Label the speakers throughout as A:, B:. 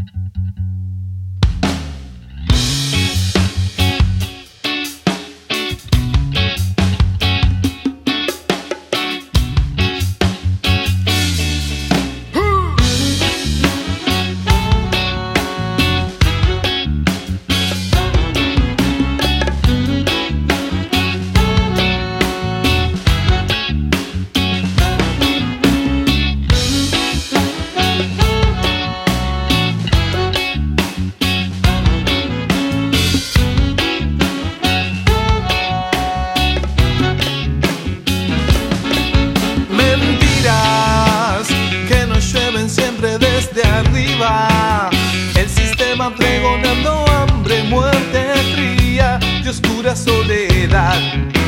A: El sistema pregonando hambre, muerte fría y oscura soledad.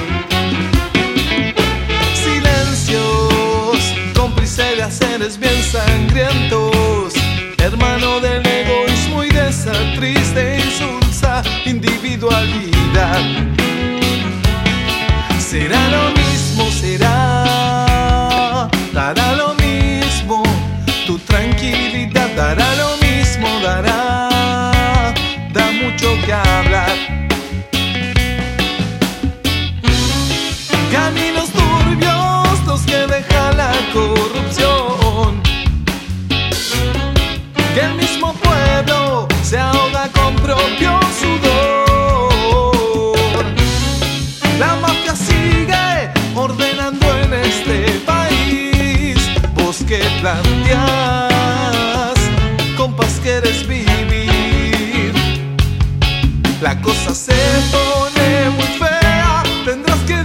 A: Silencios, cómplice de haceres bien sangrientos, hermano del egoísmo y de esa triste insulsa individualidad. Será lo mismo, dará lo mismo, tu tranquilidad dará lo mismo, da mucho que hablar. Caminos turbios los que deja la corrupción, que el mismo pueblo se ahoga con propio sudor. La mafia sigue ordenando en este país. Vos que planteás, compás, quieres vivir. La cosa se pone muy fea, tendrás que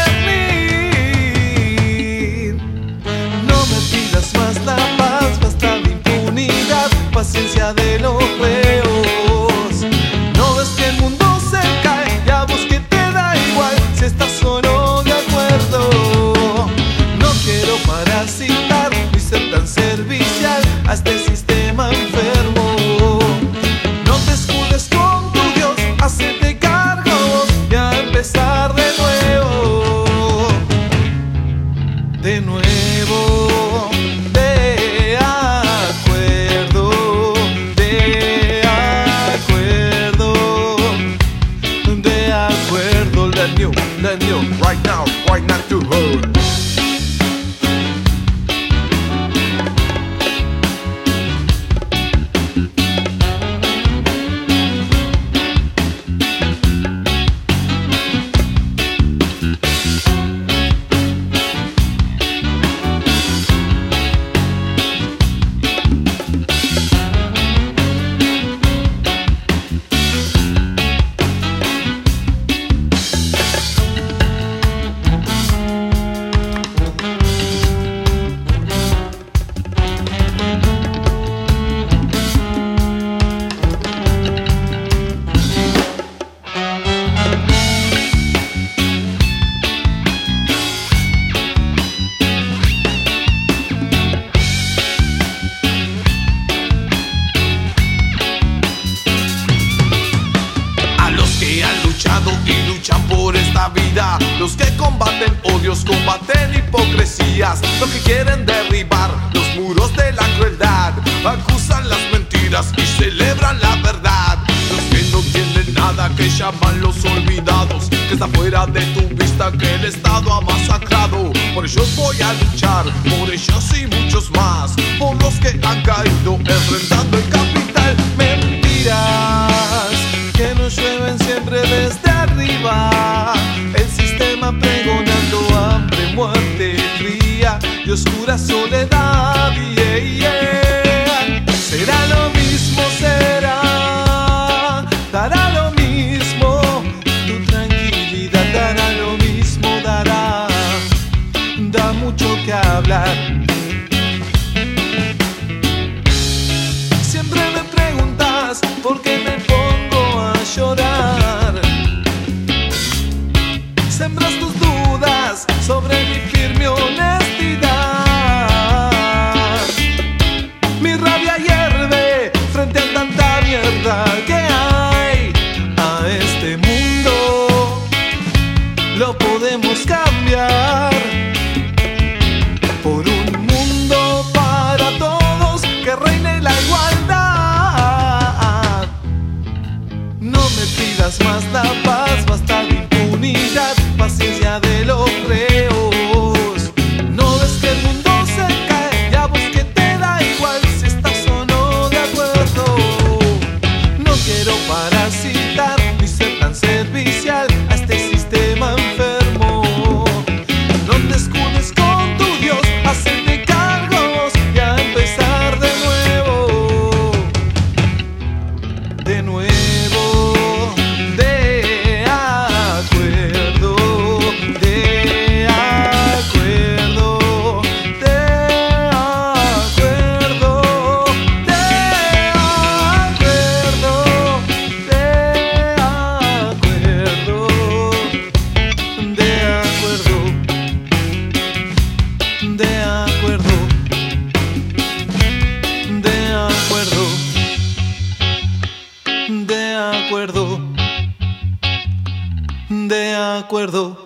A: discernir. No me pidas más la paz, basta de impunidad, paciencia de los reos. No ves que el mundo se cae, ya vos que te da igual si estás o no de acuerdo. No quiero parasitar ni ser tan servicial a este sistema enfermo. No te escudes con tu Dios, hacete cargo y a empezar de nuevo. De nuevo, de acuerdo, de acuerdo, de acuerdo. Let you, right now to her. Y luchan por esta vida, los que combaten odios, combaten hipocresías, los que quieren derribar los muros de la crueldad, acusan las mentiras y celebran la verdad, los que no tienen nada, que llaman los olvidados, que está fuera de tu vista, que el Estado ha masacrado. Por ellos voy a luchar, por ellos y muchos más, por los que han caído enfrentando el capital. Mentiras que nos llueven siempre desde arriba, el sistema pregonando hambre, muerte fría y oscura soledad. Será lo mismo, dará lo mismo, tu tranquilidad dará lo mismo, da mucho que hablar. Siempre me preguntas por qué me pongo a llorar. Sembras tus dudas sobre mi firme honestidad. Mi rabia hierve frente a tanta mierda que hay. A este mundo lo podemos cambiar por un mundo para todos, que reine la igualdad. pidas más la paz, basta de impunidad, paciencia de los reos. No ves que el mundo se cae, ya vos que te da igual si estás o no de acuerdo. No quiero parasitar ni ser tan servicial a este sistema enfermo. No te escudes con tu Dios, hacerte cargo vos y a empezar de nuevo. De nuevo. De acuerdo.